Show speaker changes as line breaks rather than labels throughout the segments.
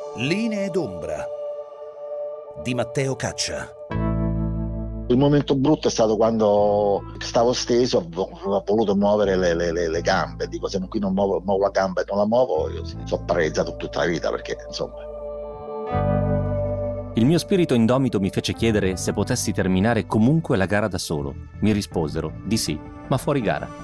Linee d'ombra di Matteo Caccia.
Il momento brutto è stato quando stavo steso, ho voluto muovere le gambe. Dico, se qui non muovo la gamba e non la muovo, io sono paralizzato tutta la vita, perché insomma.
Il mio spirito indomito mi fece chiedere se potessi terminare comunque la gara da solo. Mi risposero di sì, ma fuori gara.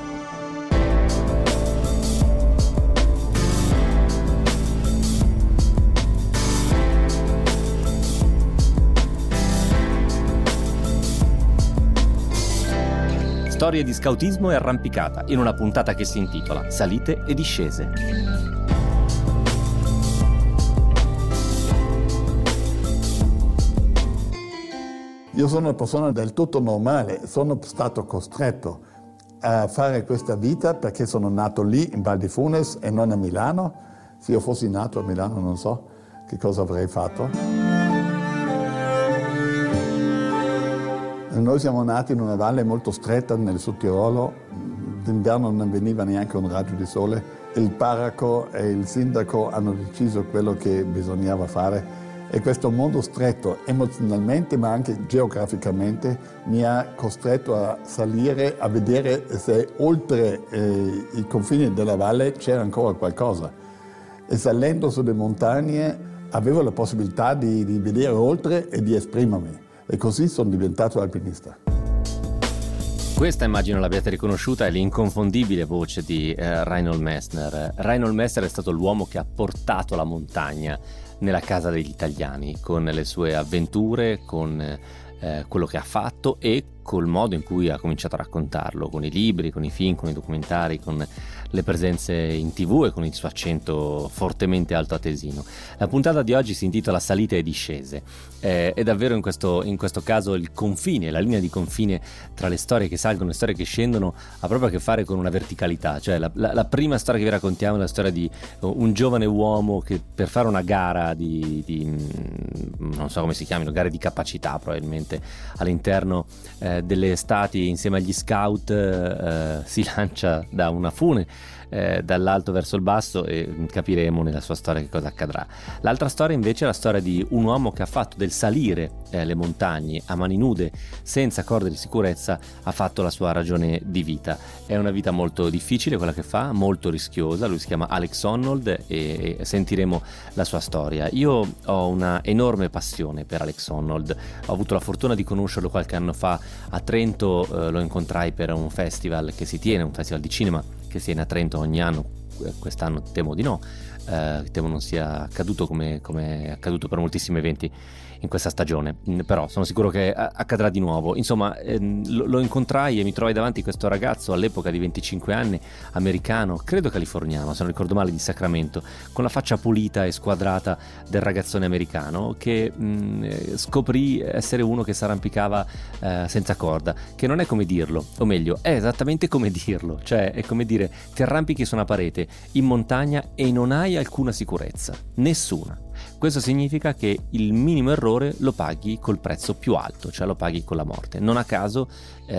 Storie di scautismo e arrampicata in una puntata che si intitola Salite e discese.
Io sono una persona del tutto normale, sono stato costretto a fare questa vita perché sono nato lì in Val di Funes e non a Milano. Se io fossi nato a Milano non so che cosa avrei fatto. Noi siamo nati in una valle molto stretta nel Sudtirolo, d'inverno non veniva neanche un raggio di sole. Il parroco e il sindaco hanno deciso quello che bisognava fare e questo mondo stretto emozionalmente ma anche geograficamente mi ha costretto a salire, a vedere se oltre i confini della valle c'era ancora qualcosa. E salendo sulle montagne avevo la possibilità di vedere oltre e di esprimermi. E così sono diventato alpinista.
Questa, immagino l'abbiate riconosciuta, è l'inconfondibile voce di Reinhold Messner. Reinhold Messner è stato l'uomo che ha portato la montagna nella casa degli italiani, con le sue avventure, con quello che ha fatto e col modo in cui ha cominciato a raccontarlo, con i libri, con i film, con i documentari, con le presenze in TV e con il suo accento fortemente altoatesino. La puntata di oggi si intitola Salite e discese. È davvero in questo caso il confine, la linea di confine tra le storie che salgono e le storie che scendono ha proprio a che fare con una verticalità. Cioè la prima storia che vi raccontiamo è la storia di un giovane uomo che per fare una gara di non so come si chiamino, gare di capacità probabilmente all'interno delle estati insieme agli scout si lancia da una fune dall'alto verso il basso e capiremo nella sua storia che cosa accadrà. L'altra storia invece è la storia di un uomo che ha fatto del salire le montagne a mani nude senza corde di sicurezza ha fatto la sua ragione di vita. È una vita molto difficile quella che fa, molto rischiosa. Lui si chiama Alex Honnold e sentiremo la sua storia. Io ho una enorme passione per Alex Honnold, ho avuto la fortuna di conoscerlo qualche anno fa a Trento, lo incontrai per un festival che si tiene, un festival di cinema che si tiene a Trento ogni anno. Quest'anno temo di no, temo non sia accaduto come è accaduto per moltissimi eventi in questa stagione, però sono sicuro che accadrà di nuovo. Insomma, lo incontrai e mi trovai davanti questo ragazzo all'epoca di 25 anni, americano, credo californiano, se non ricordo male, di Sacramento, con la faccia pulita e squadrata del ragazzone americano che scoprì essere uno che si arrampicava senza corda, che non è come dirlo, o meglio è esattamente come dirlo, cioè è come dire ti arrampichi su una parete in montagna e non hai alcuna sicurezza, nessuna. Questo significa che il minimo errore lo paghi col prezzo più alto, cioè lo paghi con la morte. Non a caso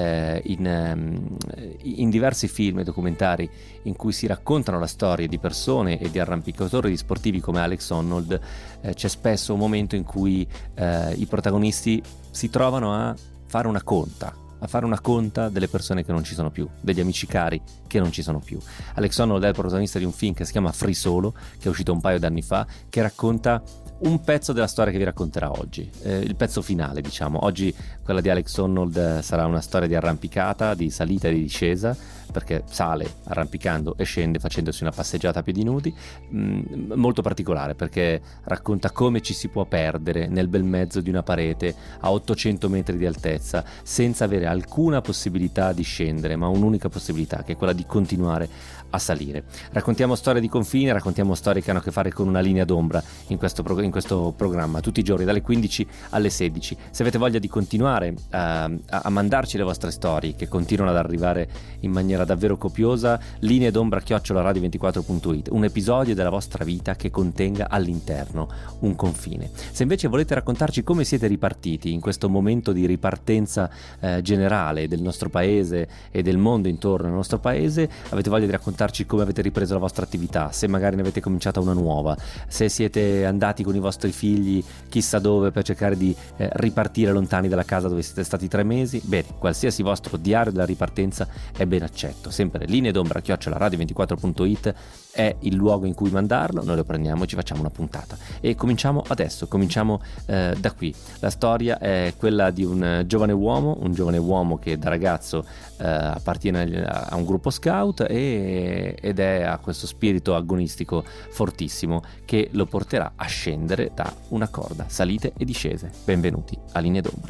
in diversi film e documentari in cui si raccontano la storia di persone e di arrampicatori di sportivi come Alex Honnold, c'è spesso un momento in cui i protagonisti si trovano a fare una conta delle persone che non ci sono più, degli amici cari che non ci sono più. Alex Honnold è il protagonista di un film che si chiama Free Solo, che è uscito un paio d'anni fa, che racconta un pezzo della storia che vi racconterà oggi, il pezzo finale, diciamo. Oggi quella di Alex Honnold sarà una storia di arrampicata, di salita e di discesa, perché sale arrampicando e scende facendosi una passeggiata a piedi nudi, molto particolare perché racconta come ci si può perdere nel bel mezzo di una parete a 800 metri di altezza senza avere alcuna possibilità di scendere, ma un'unica possibilità, che è quella di continuare a salire. Raccontiamo storie di confine, raccontiamo storie che hanno a che fare con una linea d'ombra in questo programma, tutti i giorni dalle 15 alle 16. Se avete voglia di continuare a mandarci le vostre storie, che continuano ad arrivare in maniera davvero copiosa, lineedombra@radio24.it, un episodio della vostra vita che contenga all'interno un confine. Se invece volete raccontarci come siete ripartiti in questo momento di ripartenza generale del nostro paese e del mondo intorno al nostro paese, avete voglia di raccontarci raccontarci come avete ripreso la vostra attività, se magari ne avete cominciata una nuova, se siete andati con i vostri figli chissà dove per cercare di ripartire lontani dalla casa dove siete stati 3 mesi. Bene, qualsiasi vostro diario della ripartenza è ben accetto. Sempre lineedombra@radio24.it è il luogo in cui mandarlo, noi lo prendiamo e ci facciamo una puntata. E cominciamo adesso, da qui. La storia è quella di un giovane uomo che da ragazzo appartiene a un gruppo scout ed ha questo spirito agonistico fortissimo che lo porterà a scendere da una corda, salite e discese. Benvenuti a Linee d'Ombra.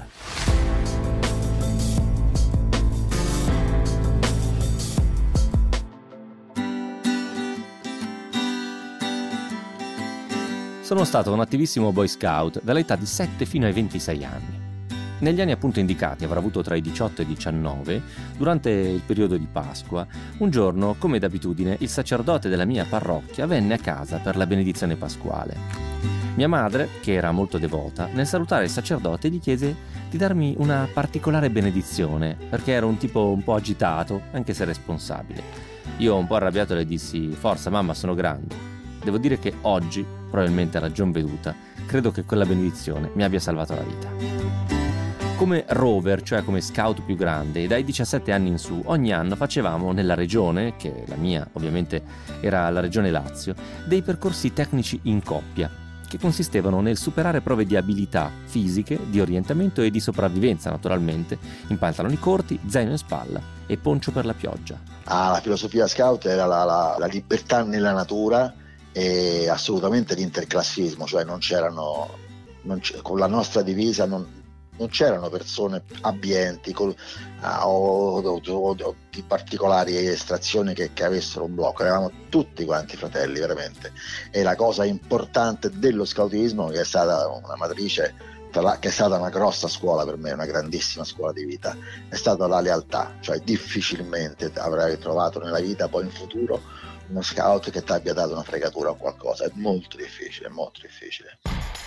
Sono stato un attivissimo Boy Scout dall'età di 7 fino ai 26 anni. Negli anni appunto indicati, avrò avuto tra i 18 e i 19, durante il periodo di Pasqua, un giorno, come d'abitudine, il sacerdote della mia parrocchia venne a casa per la benedizione pasquale. Mia madre, che era molto devota, nel salutare il sacerdote gli chiese di darmi una particolare benedizione, perché ero un tipo un po' agitato, anche se responsabile. Io, un po' arrabbiato, le dissi: «Forza mamma, sono grande». Devo dire che oggi, probabilmente a ragion veduta, credo che quella benedizione mi abbia salvato la vita. Come rover, cioè come scout più grande, dai 17 anni in su, ogni anno facevamo nella regione, che la mia ovviamente era la regione Lazio, dei percorsi tecnici in coppia, che consistevano nel superare prove di abilità fisiche, di orientamento e di sopravvivenza, naturalmente, in pantaloni corti, zaino in spalla e poncio per la pioggia.
La filosofia scout era la libertà nella natura e assolutamente l'interclassismo, cioè con la nostra divisa non c'erano persone abbienti o di particolari estrazioni che avessero un blocco, eravamo tutti quanti fratelli veramente. E la cosa importante dello scoutismo, che è stata una matrice, che è stata una grossa scuola per me, una grandissima scuola di vita, è stata la lealtà. Cioè difficilmente avrai trovato nella vita poi in futuro uno scout che ti abbia dato una fregatura o qualcosa, è molto difficile, molto difficile.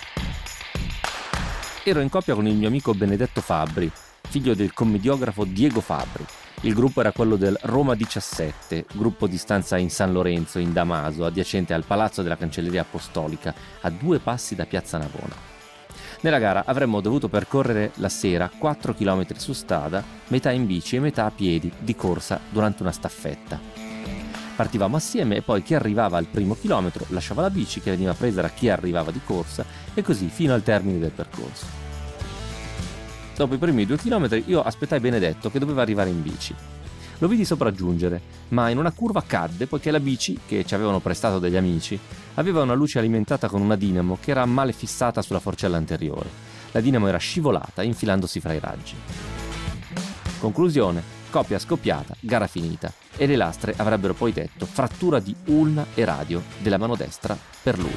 Ero in coppia con il mio amico Benedetto Fabbri, figlio del commediografo Diego Fabbri. Il gruppo era quello del Roma 17, gruppo di stanza in San Lorenzo, in Damaso, adiacente al Palazzo della Cancelleria Apostolica, a 2 passi da Piazza Navona. Nella gara avremmo dovuto percorrere la sera 4 km su strada, metà in bici e metà a piedi, di corsa durante una staffetta. Partivamo assieme e poi chi arrivava al primo chilometro lasciava la bici che veniva presa da chi arrivava di corsa e così fino al termine del percorso. Dopo i primi 2 chilometri io aspettai Benedetto che doveva arrivare in bici. Lo vidi sopraggiungere, ma in una curva cadde poiché la bici, che ci avevano prestato degli amici, aveva una luce alimentata con una dinamo che era male fissata sulla forcella anteriore. La dinamo era scivolata infilandosi fra i raggi. Conclusione: coppia scoppiata, gara finita, e le lastre avrebbero poi detto frattura di ulna e radio della mano destra per lui.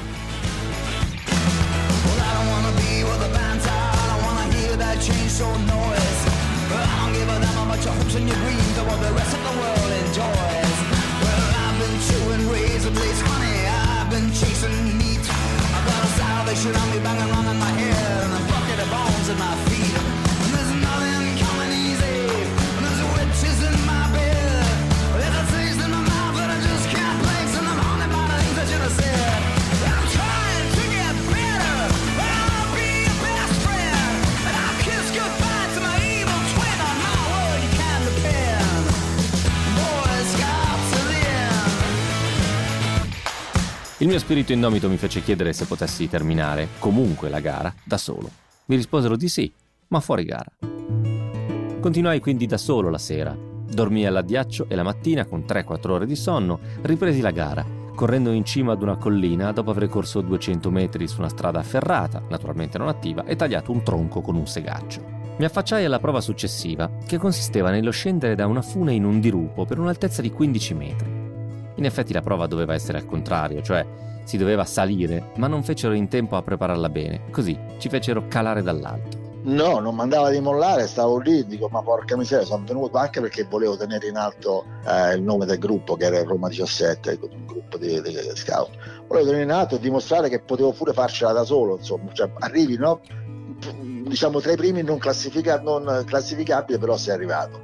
Il mio spirito indomito mi fece chiedere se potessi terminare comunque la gara da solo. Mi risposero di sì, ma fuori gara. Continuai quindi da solo la sera. Dormii all'addiaccio e la mattina, con 3-4 ore di sonno, ripresi la gara, correndo in cima ad una collina dopo aver corso 200 metri su una strada ferrata, naturalmente non attiva, e tagliato un tronco con un segaccio. Mi affacciai alla prova successiva, che consisteva nello scendere da una fune in un dirupo per un'altezza di 15 metri. In effetti la prova doveva essere al contrario, cioè si doveva salire, ma non fecero in tempo a prepararla bene, così ci fecero calare dall'alto.
No, non mandava di mollare, stavo lì, dico ma porca miseria, sono venuto anche perché volevo tenere in alto il nome del gruppo, che era il Roma 17, un gruppo di scout. Volevo tenere in alto e dimostrare che potevo pure farcela da solo, insomma, cioè arrivi, no? Diciamo tra i primi non classificabile, però sei arrivato.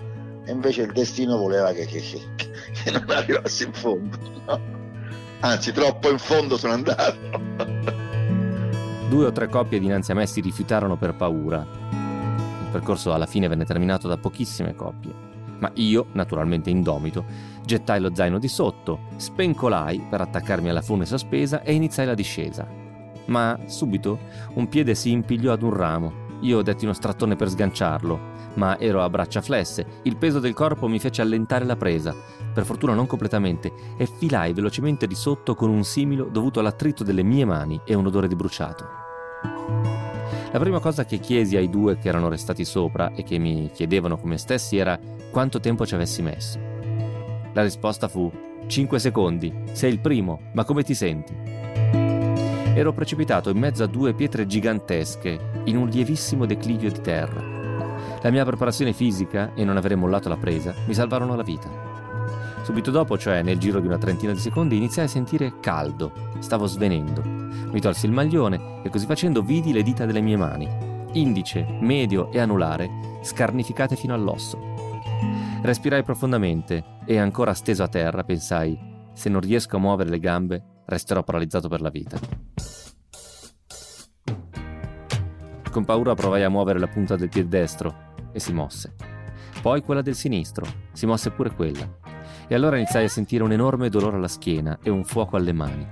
e invece il destino voleva che non arrivassi in fondo, no? Anzi, troppo in fondo sono andato.
2 o 3 coppie dinanzi a me si rifiutarono per paura. Il percorso alla fine venne terminato da pochissime coppie, ma io, naturalmente indomito, gettai lo zaino di sotto, spencolai per attaccarmi alla fune sospesa e iniziai la discesa. Ma subito un piede si impigliò ad un ramo. Io detti uno strattone per sganciarlo, ma ero a braccia flesse, il peso del corpo mi fece allentare la presa, per fortuna non completamente, e filai velocemente di sotto con un similo dovuto all'attrito delle mie mani e un odore di bruciato. La prima cosa che chiesi ai 2 che erano restati sopra e che mi chiedevano come stessi era quanto tempo ci avessi messo. La risposta fu: 5 secondi, sei il primo, ma come ti senti? Ero precipitato in mezzo a 2 pietre gigantesche in un lievissimo declivio di terra. La mia preparazione fisica e non avere mollato la presa mi salvarono la vita. Subito dopo, cioè nel giro di una trentina di secondi, iniziai a sentire caldo. Stavo svenendo. Mi tolsi il maglione e così facendo vidi le dita delle mie mani, indice, medio e anulare, scarnificate fino all'osso. Respirai profondamente e ancora steso a terra pensai: se non riesco a muovere le gambe, resterò paralizzato per la vita. Con paura provai a muovere la punta del piede destro e si mosse. Poi quella del sinistro, si mosse pure quella. E allora iniziai a sentire un enorme dolore alla schiena e un fuoco alle mani.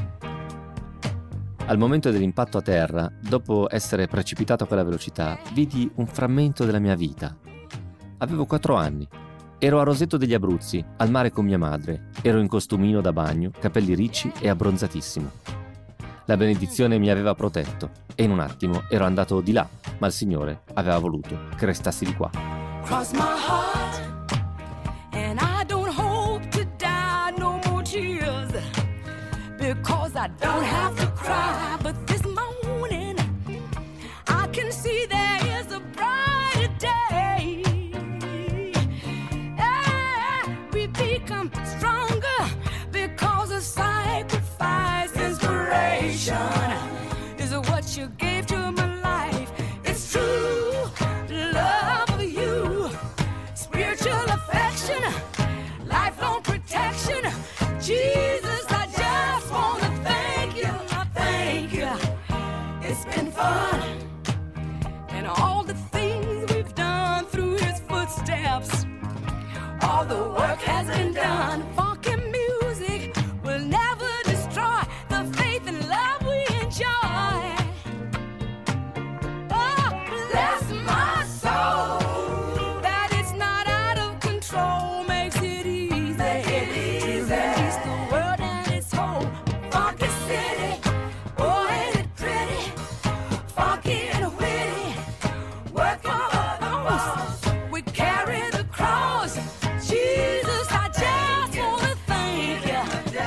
Al momento dell'impatto a terra, dopo essere precipitato a quella velocità, vidi un frammento della mia vita. Avevo 4 anni. Ero a Roseto degli Abruzzi, al mare con mia madre. Ero in costumino da bagno, capelli ricci e abbronzatissimo. La benedizione mi aveva protetto e in un attimo ero andato di là, ma il Signore aveva voluto che restassi di qua.
Cross my heart, and I don't hope to die, no more tears, because I don't have to cry. But this morning, I can see there is a brighter day. We become stronger because of sacrifice. Inspiration is what you gave to my life. It's true, love of you, spiritual affection, lifelong protection. Jesus, I just want to thank you. It's been fun, and all the things we've done through his footsteps, all the work has been done. Funky music will never destroy the faith and love we enjoy. Oh, bless my soul, that it's not out of control, makes it easy to release the world and its whole. Funky city, oh, ain't it pretty? Funky and witty, work for those we carry the cross. Jesus, I just wanna thank you.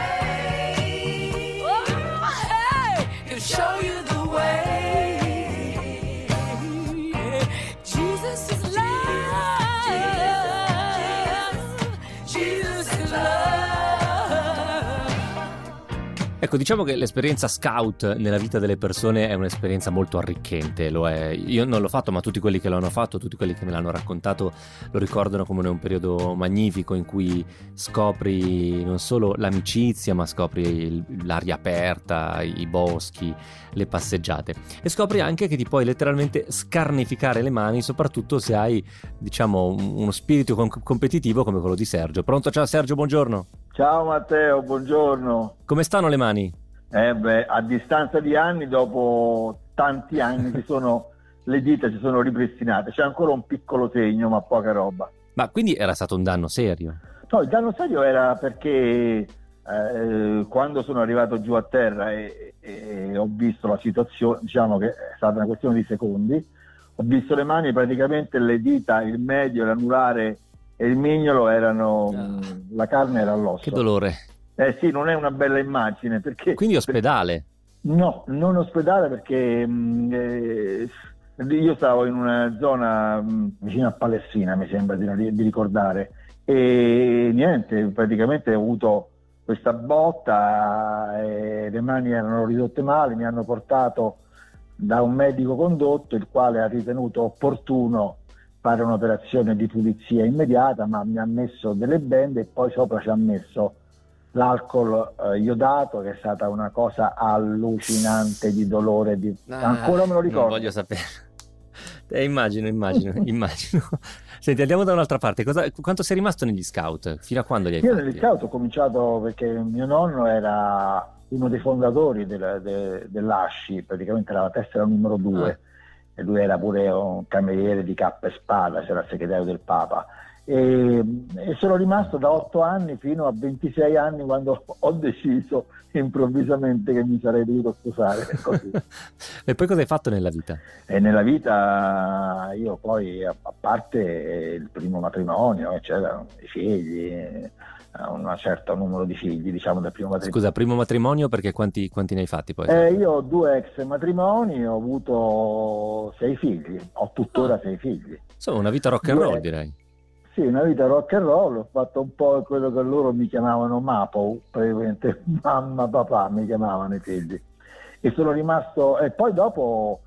Oh, hey, to show you the way. Jesus is love. Jesus is love.
Ecco, diciamo che l'esperienza scout nella vita delle persone è un'esperienza molto arricchente, lo è. Io non l'ho fatto, ma tutti quelli che l'hanno fatto, tutti quelli che me l'hanno raccontato lo ricordano come un periodo magnifico in cui scopri non solo l'amicizia, ma scopri l'aria aperta, i boschi, le passeggiate, e scopri anche che ti puoi letteralmente scarnificare le mani, soprattutto se hai, diciamo, uno spirito competitivo come quello di Sergio. Pronto? Ciao Sergio, buongiorno.
Ciao Matteo, buongiorno.
Come stanno le mani?
A distanza di anni, dopo tanti anni, le dita si sono ripristinate. C'è ancora un piccolo segno, ma poca roba.
Ma quindi era stato un danno serio?
No, il danno serio era perché quando sono arrivato giù a terra e ho visto la situazione, diciamo che è stata una questione di secondi, ho visto le mani, praticamente le dita, il medio, l'anulare e il mignolo erano, la carne era all'osso.
Che dolore.
Sì, non è una bella immagine, perché...
Quindi ospedale?
No, non ospedale, perché io stavo in una zona vicino a Palestina, mi sembra di ricordare, e niente, praticamente ho avuto questa botta e le mani erano ridotte male. Mi hanno portato da un medico condotto, il quale ha ritenuto opportuno fare un'operazione di pulizia immediata, ma mi ha messo delle bende e poi sopra ci ha messo l'alcol iodato, che è stata una cosa allucinante di dolore, ancora me lo ricordo.
Non voglio sapere. Immagino. Senti, andiamo da un'altra parte. Quanto sei rimasto negli scout? Fino a quando li hai
Io
fatti?
negli scout ho cominciato perché mio nonno era uno dei fondatori dell'ASCI, praticamente era la tessera numero 2, e lui era pure un cameriere di cappa e spada, c'era il segretario del Papa. E sono rimasto da 8 anni fino a 26 anni, quando ho deciso improvvisamente che mi sarei dovuto sposare. Così.
E poi cosa hai fatto nella vita?
E nella vita io poi, a parte il primo matrimonio, c'erano i figli, un certo numero di figli, diciamo, del primo matrimonio.
Scusa, primo matrimonio, perché quanti ne hai fatti poi?
Io ho 2 ex matrimoni, ho avuto 6 figli, ho tuttora 6 figli.
Insomma, una vita rock and roll, direi.
Sì, una vita rock and roll, ho fatto un po' quello che loro mi chiamavano Mapo, praticamente mamma, papà mi chiamavano i figli. E sono rimasto, e poi dopo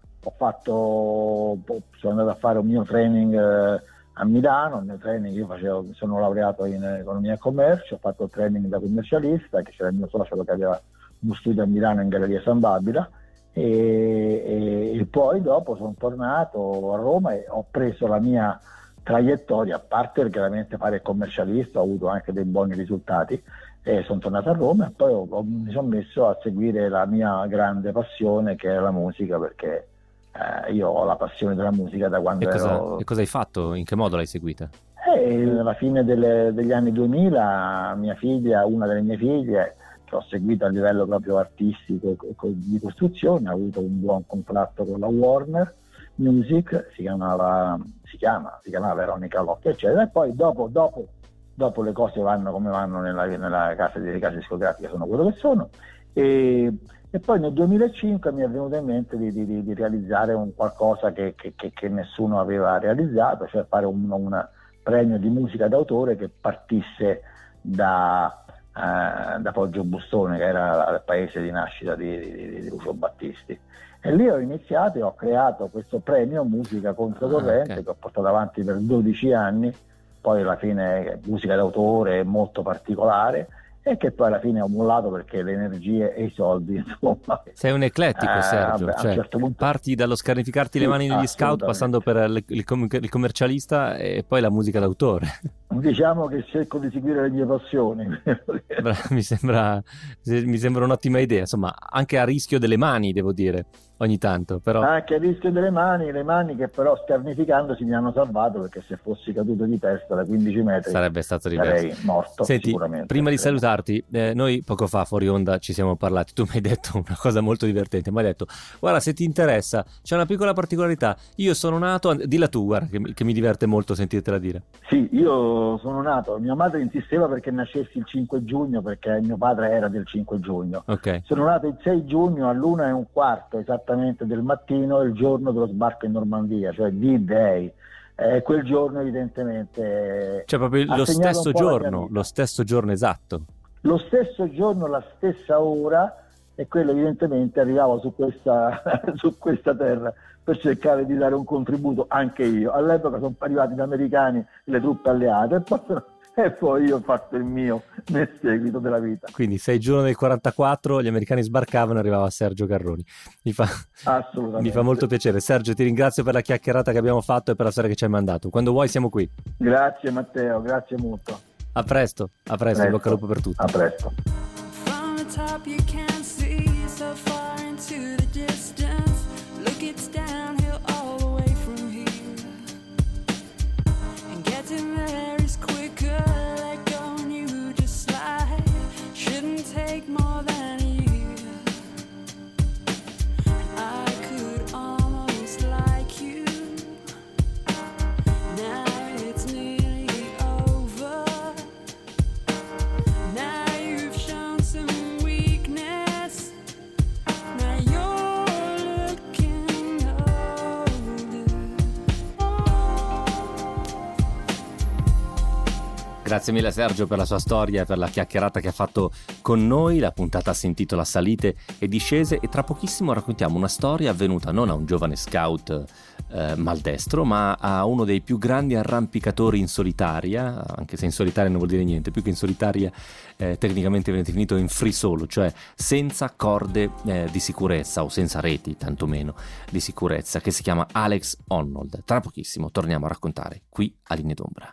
sono andato a fare un mio training a Milano. Il mio training, sono laureato in economia e commercio, ho fatto il training da commercialista, che c'era il mio socio che aveva uno studio a Milano in Galleria San Babila, e poi dopo sono tornato a Roma e ho preso la mia traiettoria, a parte chiaramente fare il commercialista, ho avuto anche dei buoni risultati, e sono tornato a Roma e poi mi sono messo a seguire la mia grande passione, che è la musica, perché io ho la passione della musica da quando ero...
E cosa hai fatto? In che modo l'hai seguita?
Alla fine degli anni 2000 mia figlia, una delle mie figlie, che ho seguito a livello proprio artistico di costruzione, ha avuto un buon contratto con la Warner Music, si chiama Veronica Locchi, eccetera, e poi dopo le cose vanno come vanno nelle case discografiche, sono quello che sono, e poi nel 2005 mi è venuto in mente di realizzare un qualcosa che nessuno aveva realizzato, cioè fare un premio di musica d'autore che partisse da Poggio Bustone, che era il paese di nascita di Lucio Battisti. E lì ho iniziato e ho creato questo premio musica controcorrente, che ho portato avanti per 12 anni, poi alla fine musica d'autore molto particolare, e che poi alla fine ho mollato perché le energie e i soldi, insomma.
Sei un eclettico, Sergio,
a un certo punto...
parti dallo scarnificarti le mani negli scout, passando per il commercialista e poi la musica d'autore.
Diciamo che cerco di seguire le mie passioni.
Mi sembra un'ottima idea, insomma, anche a rischio delle mani, devo dire, ogni tanto, però...
Anche a rischio delle mani, le mani che però scarnificandosi mi hanno salvato, perché se fossi caduto di testa da 15 metri
sarebbe stato diverso.
Sarei morto.
Senti,
sicuramente.
Prima di salutarti, noi poco fa fuori onda ci siamo parlati, tu mi hai detto una cosa molto divertente, mi hai detto: guarda, se ti interessa, c'è una piccola particolarità, io sono nato, dilla tu, guarda, che mi diverte molto sentirtela dire.
Sì, io sono nato, mia madre insisteva perché nascessi il 5 giugno, perché mio padre era del 5 giugno.
Okay.
Sono nato il 6 giugno all'1:15 esattamente del mattino, il giorno dello sbarco in Normandia, cioè D-Day. Quel giorno evidentemente...
Cioè proprio lo stesso giorno esatto.
Lo stesso giorno, la stessa ora, e quello evidentemente arrivavo su questa terra per cercare di dare un contributo anche io. All'epoca sono arrivati gli americani, le truppe alleate, e poi io ho fatto il mio nel seguito della vita.
Quindi 6 giugno del 44 gli americani sbarcavano e arrivava Sergio Garroni. Mi fa molto piacere. Sergio, ti ringrazio per la chiacchierata che abbiamo fatto e per la storia che ci hai mandato. Quando vuoi siamo qui.
Grazie Matteo, grazie molto.
A presto. In bocca al lupo per tutto.
A presto.
From the top you can't see so far into the distance. Look, it's downhill all the way from here. And getting there is quicker, let go and you just slide. Shouldn't take more than a year. And I could almost like you. Now it's nearly over. Now you've shown some weakness. Now you're looking older.
Grazie mille Sergio per la sua storia e per la chiacchierata che ha fatto con noi. La puntata si intitola Salite e discese, e tra pochissimo raccontiamo una storia avvenuta non a un giovane scout maldestro, ma a uno dei più grandi arrampicatori in solitaria, anche se in solitaria non vuol dire niente, più che in solitaria tecnicamente viene definito in free solo, cioè senza corde di sicurezza o senza reti tantomeno di sicurezza, che si chiama Alex Honnold. Tra pochissimo torniamo a raccontare qui a Linee d'Ombra.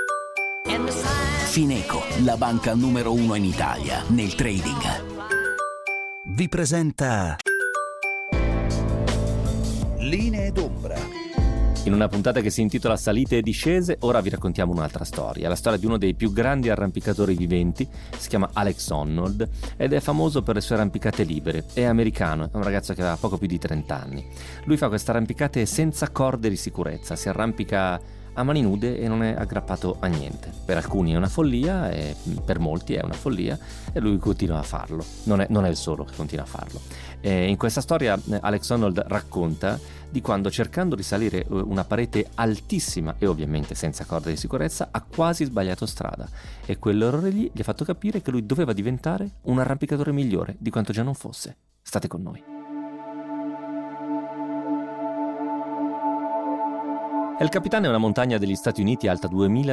Fineco, la banca numero 1 in Italia nel trading,
Vi presenta Linee d'Ombra.
In una puntata che si intitola Salite e discese, ora vi raccontiamo un'altra storia, la storia di uno dei più grandi arrampicatori viventi. Si chiama Alex Honnold ed è famoso per le sue arrampicate libere. È americano, è un ragazzo che aveva poco più di 30 anni. Lui fa queste arrampicate senza corde di sicurezza, si arrampica a mani nude e non è aggrappato a niente. Per alcuni è una follia, e per molti è una follia, e lui continua a farlo. Non è il solo che continua a farlo. In questa storia Alex Honnold racconta di quando, cercando di salire una parete altissima e ovviamente senza corde di sicurezza, ha quasi sbagliato strada, e quell'errore lì gli ha fatto capire che lui doveva diventare un arrampicatore migliore di quanto già non fosse. State con noi. El Capitan è una montagna degli Stati Uniti alta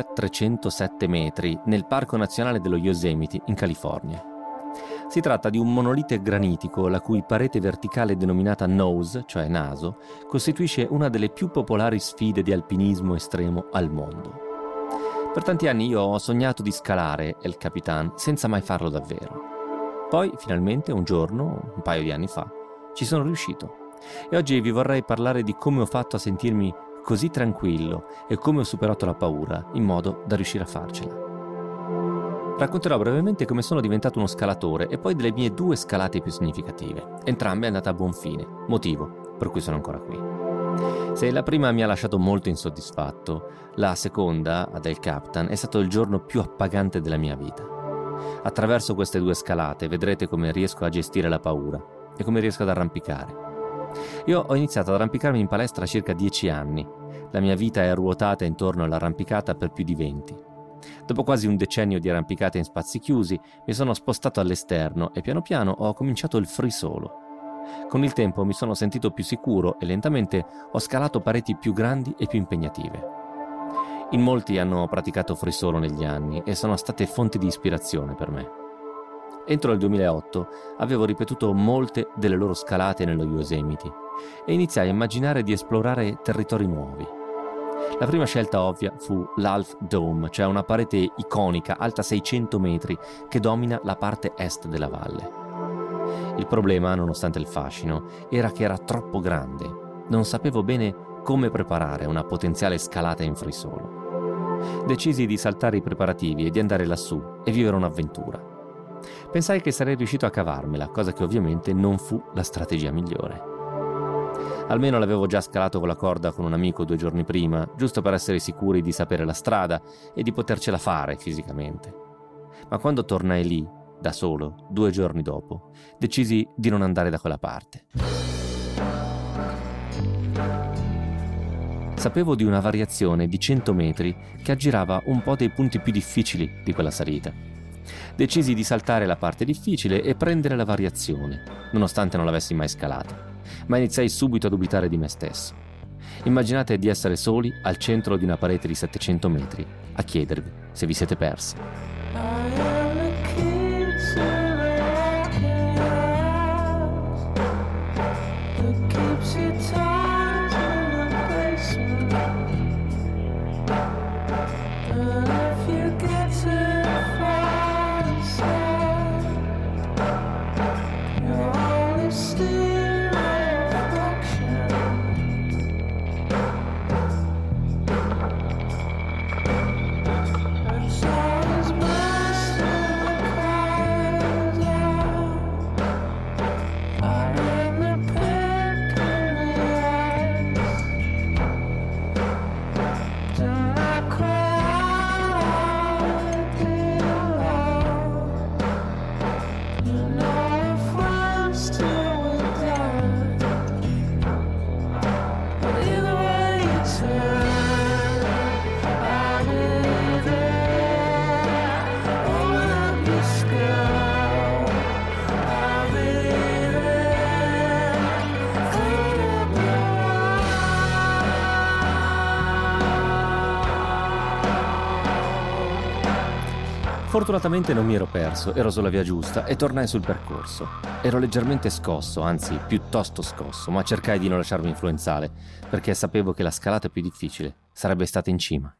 2307 metri nel Parco Nazionale dello Yosemite in California. Si tratta di un monolite granitico la cui parete verticale denominata nose, cioè naso, costituisce una delle più popolari sfide di alpinismo estremo al mondo. Per tanti anni io ho sognato di scalare El Capitan senza mai farlo davvero. Poi, finalmente, un giorno, un paio di anni fa, ci sono riuscito. E oggi vi vorrei parlare di come ho fatto a sentirmi così tranquillo e come ho superato la paura in modo da riuscire a farcela. Racconterò brevemente come sono diventato uno scalatore e poi delle mie 2 scalate più significative, entrambe andate a buon fine, motivo per cui sono ancora qui. Se la prima mi ha lasciato molto insoddisfatto, la seconda, ad El Capitan, è stato il giorno più appagante della mia vita. Attraverso queste 2 scalate vedrete come riesco a gestire la paura e come riesco ad arrampicare. Io ho iniziato ad arrampicarmi in palestra a circa 10 anni. La mia vita è ruotata intorno all'arrampicata per più di 20. Dopo quasi un decennio di arrampicate in spazi chiusi, mi sono spostato all'esterno e piano piano ho cominciato il free solo. Con il tempo mi sono sentito più sicuro e lentamente ho scalato pareti più grandi e più impegnative. In molti hanno praticato free solo negli anni e sono state fonti di ispirazione per me. Entro il 2008 avevo ripetuto molte delle loro scalate nello Yosemite e iniziai a immaginare di esplorare territori nuovi. La prima scelta ovvia fu l'Half Dome, cioè una parete iconica alta 600 metri che domina la parte est della valle. Il problema, nonostante il fascino, era che era troppo grande. Non sapevo bene come preparare una potenziale scalata in free solo. Decisi di saltare i preparativi e di andare lassù e vivere un'avventura. Pensai che sarei riuscito a cavarmela, cosa che ovviamente non fu la strategia migliore. Almeno l'avevo già scalato con la corda con un amico 2 giorni prima, giusto per essere sicuri di sapere la strada e di potercela fare fisicamente. Ma quando tornai lì, da solo, 2 giorni dopo, decisi di non andare da quella parte. Sapevo di una variazione di 100 metri che aggirava un po' dei punti più difficili di quella salita. Decisi di saltare la parte difficile e prendere la variazione, nonostante non l'avessi mai scalata, ma iniziai subito a dubitare di me stesso. Immaginate di essere soli al centro di una parete di 700 metri, a chiedervi se vi siete persi.
Is
Fortunatamente non mi ero perso, ero sulla via giusta e tornai sul percorso. Ero leggermente scosso, anzi piuttosto scosso, ma cercai di non lasciarmi influenzare, perché sapevo che la scalata più difficile sarebbe stata in cima.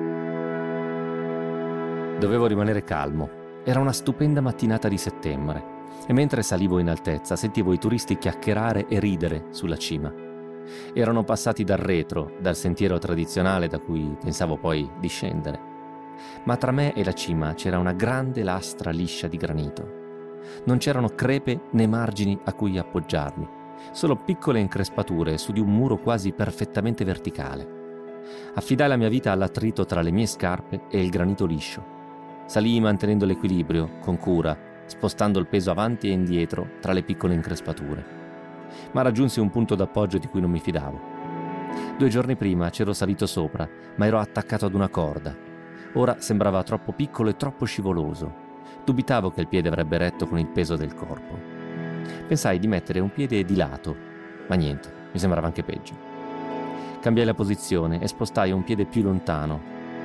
Dovevo rimanere calmo. Era una stupenda mattinata di settembre e mentre salivo in altezza sentivo i turisti chiacchierare e ridere sulla cima. Erano passati dal retro, dal sentiero tradizionale da cui pensavo poi di scendere. Ma tra me e la cima c'era una grande lastra liscia di granito. Non c'erano crepe né margini a cui appoggiarmi, solo piccole increspature su di un muro quasi perfettamente verticale. Affidai la mia vita all'attrito tra le mie scarpe e il granito liscio. Salii mantenendo l'equilibrio, con cura, spostando il peso avanti e indietro tra le piccole increspature. Ma raggiunsi un punto d'appoggio di cui non mi fidavo. 2 giorni prima c'ero salito sopra, ma ero attaccato ad una corda. Ora sembrava troppo piccolo e troppo scivoloso. Dubitavo che il piede avrebbe retto con il peso del corpo. Pensai di mettere un piede di lato, ma niente, mi sembrava anche peggio. Cambiai la posizione e spostai un piede più lontano.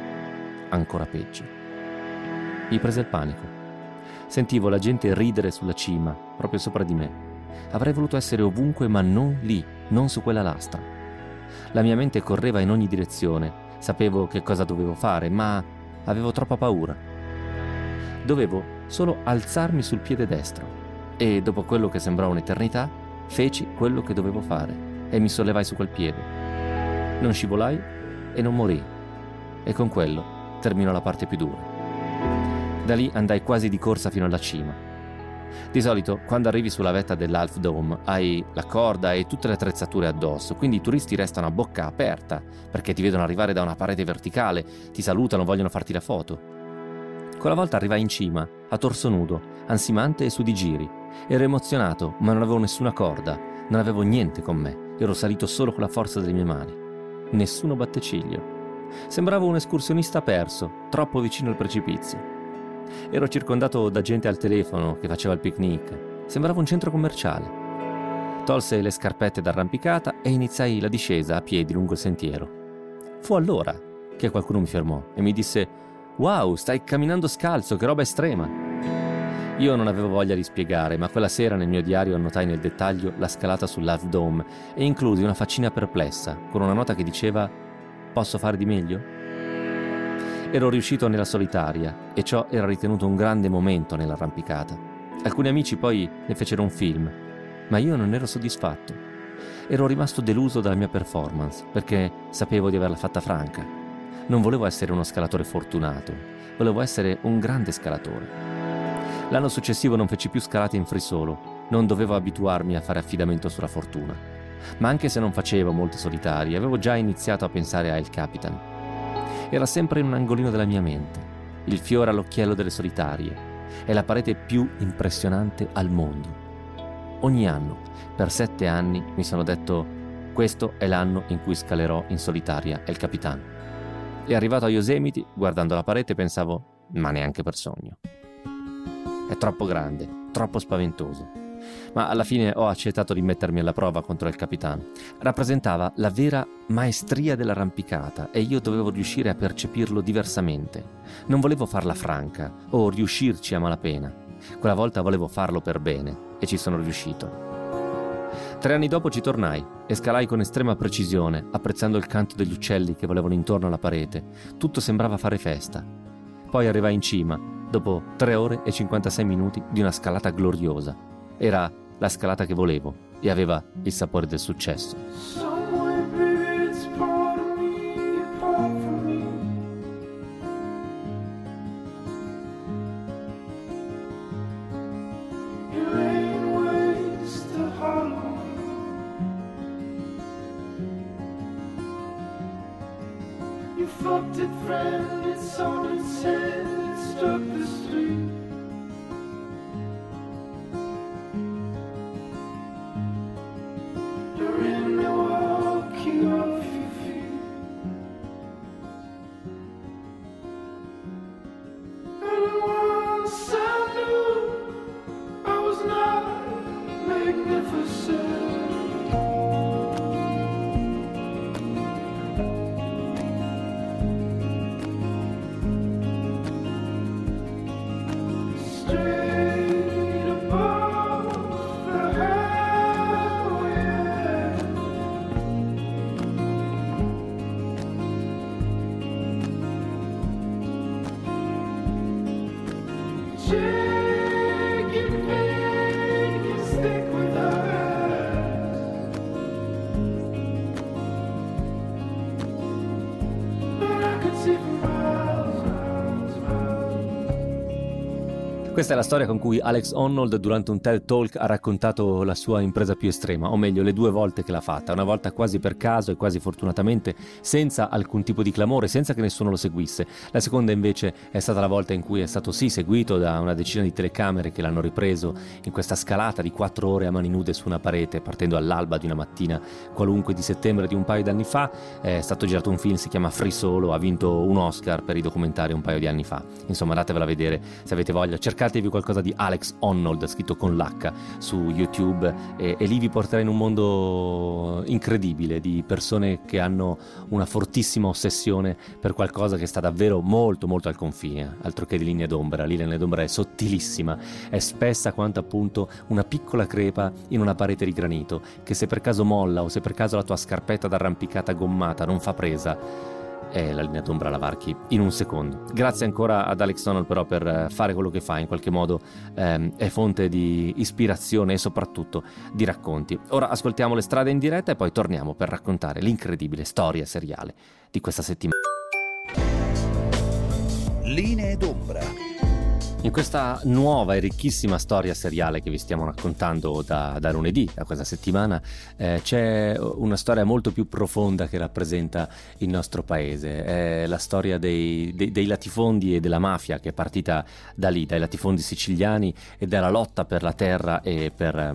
Ancora peggio. Mi prese il panico. Sentivo la gente ridere sulla cima, proprio sopra di me. Avrei voluto essere ovunque, ma non lì, non su quella lastra. La mia mente correva in ogni direzione. Sapevo che cosa dovevo fare, ma avevo troppa paura. Dovevo solo alzarmi sul piede destro e, dopo quello che sembrò un'eternità, feci quello che dovevo fare e mi sollevai su quel piede. Non scivolai e non morii. E con quello terminò la parte più dura. Da lì andai quasi di corsa fino alla cima. Di solito, quando arrivi sulla vetta dell'Half Dome, hai la corda e tutte le attrezzature addosso, quindi i turisti restano a bocca aperta, perché ti vedono arrivare da una parete verticale, ti salutano, vogliono farti la foto. Quella volta arrivai in cima, a torso nudo, ansimante e su di giri. Ero emozionato, ma non avevo nessuna corda, non avevo niente con me, ero salito solo con la forza delle mie mani. Nessuno batteciglio. Sembravo un escursionista perso, troppo vicino al precipizio. Ero circondato da gente al telefono che faceva il picnic. Sembrava un centro commerciale. Tolse le scarpette d'arrampicata e iniziai la discesa a piedi lungo il sentiero. Fu allora che qualcuno mi fermò e mi disse: «Wow, stai camminando scalzo, che roba estrema!» Io non avevo voglia di spiegare, ma quella sera nel mio diario annotai nel dettaglio la scalata sull'Half Dome e inclusi una faccina perplessa con una nota che diceva: «Posso fare di meglio?» Ero riuscito nella solitaria e ciò era ritenuto un grande momento nell'arrampicata. Alcuni amici poi ne fecero un film, ma io non ero soddisfatto. Ero rimasto deluso dalla mia performance perché sapevo di averla fatta franca. Non volevo essere uno scalatore fortunato, volevo essere un grande scalatore. L'anno successivo non feci più scalate in free solo, non dovevo abituarmi a fare affidamento sulla fortuna. Ma anche se non facevo molte solitarie, avevo già iniziato a pensare a El Capitan. Era sempre in un angolino della mia mente, il fiore all'occhiello delle solitarie. È la parete più impressionante al mondo. Ogni anno, per 7 anni, mi sono detto: questo è l'anno in cui scalerò in solitaria El Capitan. E arrivato a Yosemite, guardando la parete, pensavo: ma neanche per sogno. È troppo grande, troppo spaventoso. Ma alla fine ho accettato di mettermi alla prova contro El Capitan. Rappresentava la vera maestria dell'arrampicata e io dovevo riuscire a percepirlo diversamente. Non volevo farla franca o riuscirci a malapena. Quella volta volevo farlo per bene e ci sono riuscito. 3 anni dopo ci tornai e scalai con estrema precisione, apprezzando il canto degli uccelli che volevano intorno alla parete. Tutto sembrava fare festa. Poi arrivai in cima, dopo 3 ore e 56 minuti di una scalata gloriosa. Era la scalata che volevo e aveva il sapore del successo.
Somewhere, baby, it's part of me, apart from me. It ain't ways to hollow. You fucked it, friend, it's on its head, it struck the street. You're in Milwaukee off your feet. And once I knew I was not magnificent.
Questa è la storia con cui Alex Honnold durante un TED Talk ha raccontato la sua impresa più estrema, o meglio le 2 volte che l'ha fatta, una volta quasi per caso e quasi fortunatamente senza alcun tipo di clamore, senza che nessuno lo seguisse. La seconda invece è stata la volta in cui è stato sì seguito da una decina di telecamere che l'hanno ripreso in questa scalata di 4 ore a mani nude su una parete, partendo all'alba di una mattina qualunque di settembre di un paio d'anni fa. È stato girato un film, si chiama Free Solo, ha vinto un Oscar per i documentari un paio di anni fa. Insomma, andatevela a vedere se avete voglia, cercatevi qualcosa di Alex Honnold scritto con l'H su YouTube e lì vi porterà in un mondo incredibile di persone che hanno una fortissima ossessione per qualcosa che sta davvero molto molto al confine, altro che di linea d'ombra. Linea d'ombra è sottilissima, è spessa quanto appunto una piccola crepa in una parete di granito che se per caso molla o se per caso la tua scarpetta d'arrampicata gommata non fa presa, la linea d'ombra la varchi in un secondo. Grazie ancora ad Alex Honnold però per fare quello che fa, in qualche modo è fonte di ispirazione e soprattutto di racconti. Ora ascoltiamo Le strade in diretta e poi torniamo per raccontare l'incredibile storia seriale di questa settimana.
Linee d'ombra.
In questa nuova e ricchissima storia seriale che vi stiamo raccontando da lunedì, da questa settimana, c'è una storia molto più profonda che rappresenta il nostro paese. È la storia dei latifondi e della mafia che è partita da lì, dai latifondi siciliani e dalla lotta per la terra e per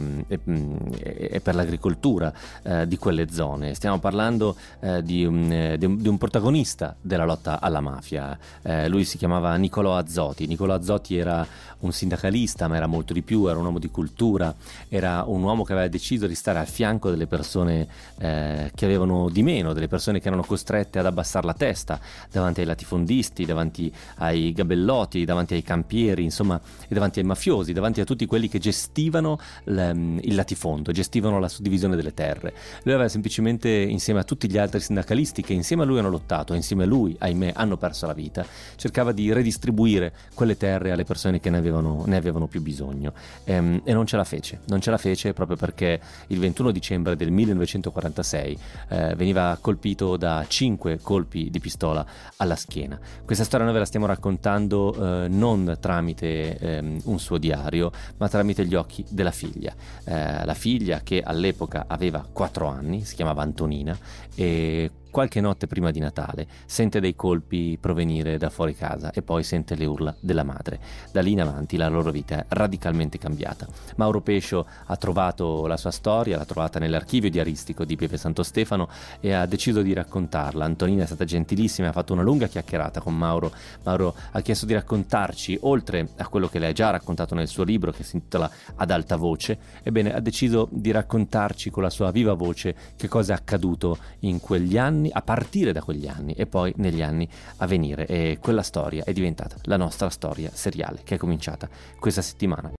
l'agricoltura di quelle zone. Stiamo parlando di un protagonista della lotta alla mafia. Lui si chiamava Nicolò Azzotti. Nicolò Azzotti era un sindacalista, ma era molto di più, era un uomo di cultura, era un uomo che aveva deciso di stare al fianco delle persone che avevano di meno, delle persone che erano costrette ad abbassare la testa davanti ai latifondisti, davanti ai gabellotti, davanti ai campieri, insomma, e davanti ai mafiosi, davanti a tutti quelli che gestivano il latifondo, gestivano la suddivisione delle terre. Lui aveva semplicemente, insieme a tutti gli altri sindacalisti che insieme a lui hanno lottato, insieme a lui, ahimè, hanno perso la vita, cercava di redistribuire quelle terre alle persone che ne avevano più bisogno, e non ce la fece proprio perché il 21 dicembre del 1946 veniva colpito da 5 colpi di pistola alla schiena. Questa storia noi ve la stiamo raccontando non tramite un suo diario, ma tramite gli occhi della figlia, la figlia che all'epoca aveva 4 anni, si chiamava Antonina, e qualche notte prima di Natale sente dei colpi provenire da fuori casa e poi sente le urla della madre. Da lì in avanti la loro vita è radicalmente cambiata. Mauro Pescio ha trovato la sua storia, l'ha trovata nell'archivio diaristico di Pieve Santo Stefano e ha deciso di raccontarla. Antonina è stata gentilissima, ha fatto una lunga chiacchierata con Mauro. Mauro ha chiesto di raccontarci, oltre a quello che lei ha già raccontato nel suo libro che si intitola Ad alta voce, ebbene ha deciso di raccontarci con la sua viva voce che cosa è accaduto in quegli anni, a partire da quegli anni e poi negli anni a venire, e quella storia è diventata la nostra storia seriale che è cominciata questa settimana.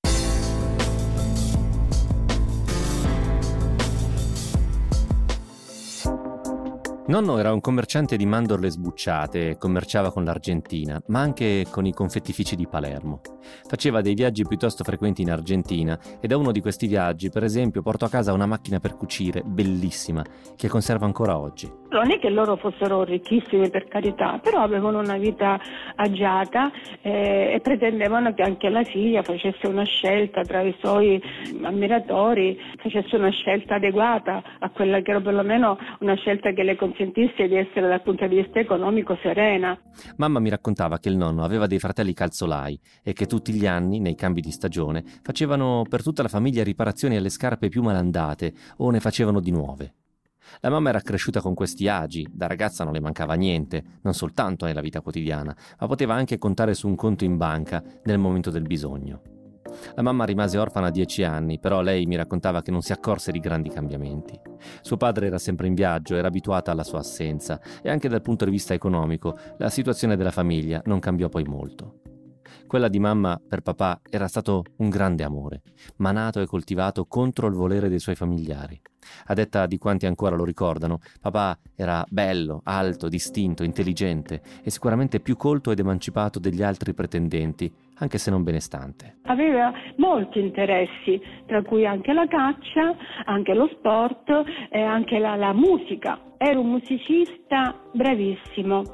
Nonno era un commerciante di mandorle sbucciate, commerciava con l'Argentina, ma anche con i confettifici di Palermo. Faceva dei viaggi piuttosto frequenti in Argentina e da uno di questi viaggi, per esempio, portò a casa una macchina per cucire bellissima che conserva ancora oggi.
Non è che loro fossero ricchissimi, per carità, però avevano una vita agiata e pretendevano che anche la figlia facesse una scelta tra i suoi ammiratori, facesse una scelta adeguata a quella che era perlomeno una scelta che le consentisse di essere dal punto di vista economico serena.
Mamma mi raccontava che il nonno aveva dei fratelli calzolai e che tutti gli anni, nei cambi di stagione, facevano per tutta la famiglia riparazioni alle scarpe più malandate o ne facevano di nuove. La mamma era cresciuta con questi agi, da ragazza non le mancava niente, non soltanto nella vita quotidiana, ma poteva anche contare su un conto in banca nel momento del bisogno. La mamma rimase orfana a 10 anni, però lei mi raccontava che non si accorse di grandi cambiamenti. Suo padre era sempre in viaggio, era abituata alla sua assenza e anche dal punto di vista economico la situazione della famiglia non cambiò poi molto. Quella di mamma per papà era stato un grande amore, manato e coltivato contro il volere dei suoi familiari. A detta di quanti ancora lo ricordano, papà era bello, alto, distinto, intelligente e sicuramente più colto ed emancipato degli altri pretendenti, anche se non benestante.
Aveva molti interessi, tra cui anche la caccia, anche lo sport e anche la musica. Era un musicista bravissimo.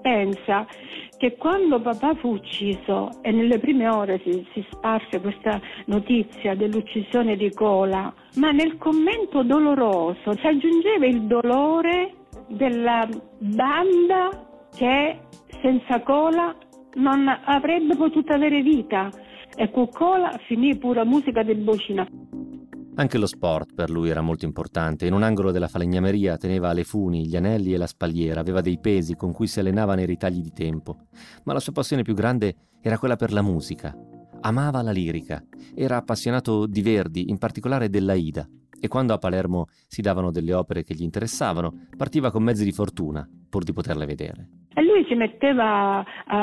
pensa che quando papà fu ucciso e nelle prime ore si sparse questa notizia dell'uccisione di Cola, ma nel commento doloroso si aggiungeva il dolore della banda che senza Cola non avrebbe potuto avere vita, e con Cola finì pura musica di bocina.
Anche lo sport per lui era molto importante. In un angolo della falegnameria teneva le funi, gli anelli e la spalliera, aveva dei pesi con cui si allenava nei ritagli di tempo. Ma la sua passione più grande era quella per la musica. Amava la lirica, era appassionato di Verdi, in particolare dell'Aida, e quando a Palermo si davano delle opere che gli interessavano, partiva con mezzi di fortuna pur di poterle vedere.
E lui si metteva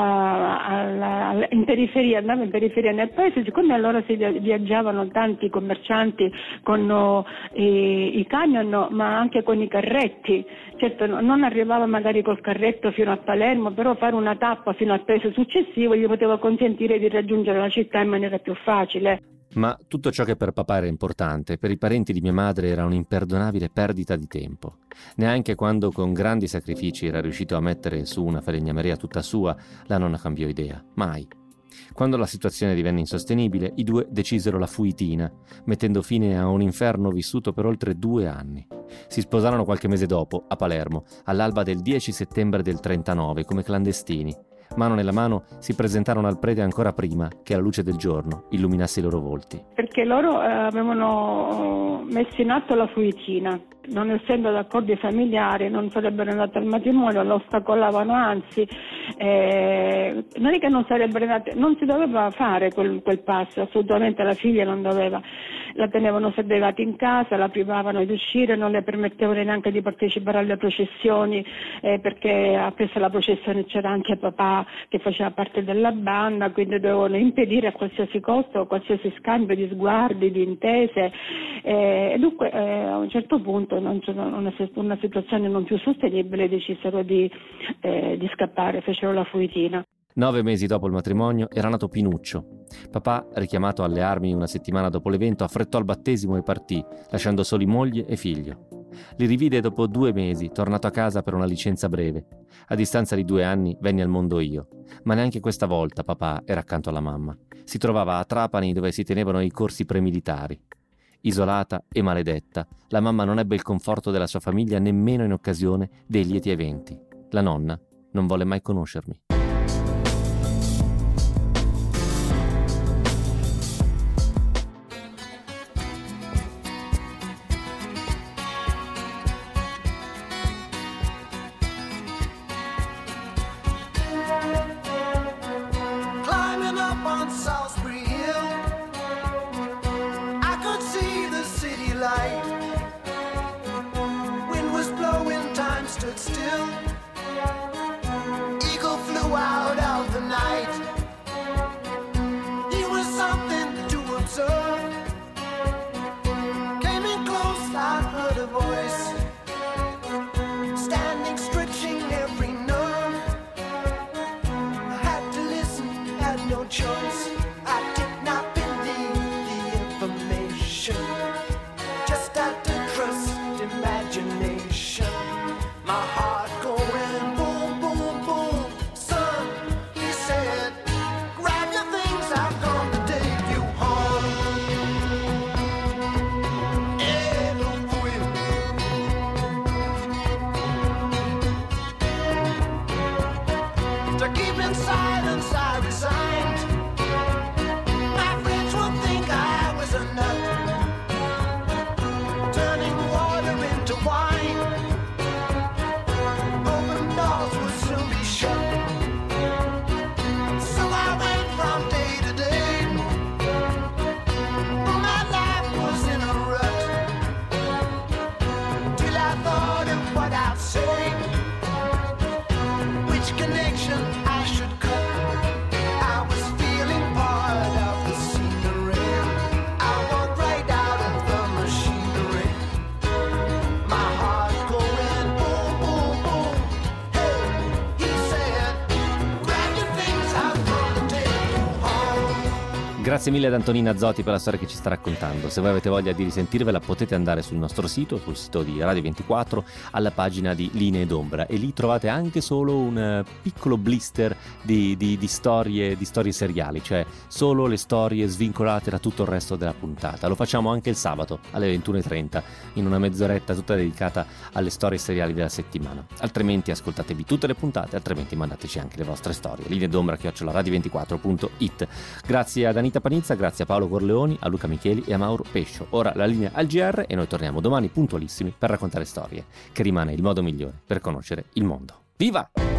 in periferia, andava in periferia nel paese, siccome allora si viaggiavano tanti commercianti con i camion, ma anche con i carretti. Certo non arrivava magari col carretto fino a Palermo, però fare una tappa fino al paese successivo gli poteva consentire di raggiungere la città in maniera più facile.
Ma tutto ciò che per papà era importante, per i parenti di mia madre era un'imperdonabile perdita di tempo. Neanche quando con grandi sacrifici era riuscito a mettere su una falegnameria tutta sua, la nonna cambiò idea. Mai. Quando la situazione divenne insostenibile, i due decisero la fuitina, mettendo fine a un inferno vissuto per oltre 2 anni. Si sposarono qualche mese dopo, a Palermo, all'alba del 10 settembre del 39, come clandestini. Mano nella mano si presentarono al prete ancora prima che la luce del giorno illuminasse i loro volti.
Perché loro avevano messo in atto la fuitina. Non essendo d'accordi familiari, non sarebbero andati al matrimonio, lo ostacolavano, anzi, non è che non sarebbero andati, non si doveva fare quel passo, assolutamente la figlia non doveva. La tenevano sedevata in casa, la privavano di uscire, non le permettevano neanche di partecipare alle processioni, perché appresso alla processione c'era anche papà che faceva parte della banda, quindi dovevano impedire a qualsiasi costo, qualsiasi scambio di sguardi, di intese, e dunque a un certo punto, una situazione non più sostenibile, decisero di scappare, fecero la fuitina.
9 mesi dopo il matrimonio era nato Pinuccio. Papà, richiamato alle armi una settimana dopo l'evento, affrettò il battesimo e partì, lasciando soli moglie e figlio. Li rivide dopo 2 mesi, tornato a casa per una licenza breve. A distanza di 2 anni venni al mondo io, ma neanche questa volta papà era accanto alla mamma. Si trovava a Trapani, dove si tenevano i corsi premilitari. Isolata e maledetta, la mamma non ebbe il conforto della sua famiglia nemmeno in occasione dei lieti eventi. La nonna non volle mai conoscermi.
My
Grazie mille ad Antonina Zotti per la storia che ci sta raccontando. Se voi avete voglia di risentirvela potete andare sul nostro sito, sul sito di Radio 24, alla pagina di Linee d'Ombra, e lì trovate anche solo un piccolo blister di storie seriali, cioè solo le storie svincolate da tutto il resto della puntata. Lo facciamo anche il sabato alle 21:30 in una mezz'oretta tutta dedicata alle storie seriali della settimana. Altrimenti ascoltatevi tutte le puntate, altrimenti mandateci anche le vostre storie. Linee d'Ombra @radio24.it. Grazie ad Anita Panizza, grazie a Paolo Corleoni, a Luca Micheli e a Mauro Pescio. Ora la linea al GR e noi torniamo domani puntualissimi per raccontare storie, che rimane il modo migliore per conoscere il mondo. Viva!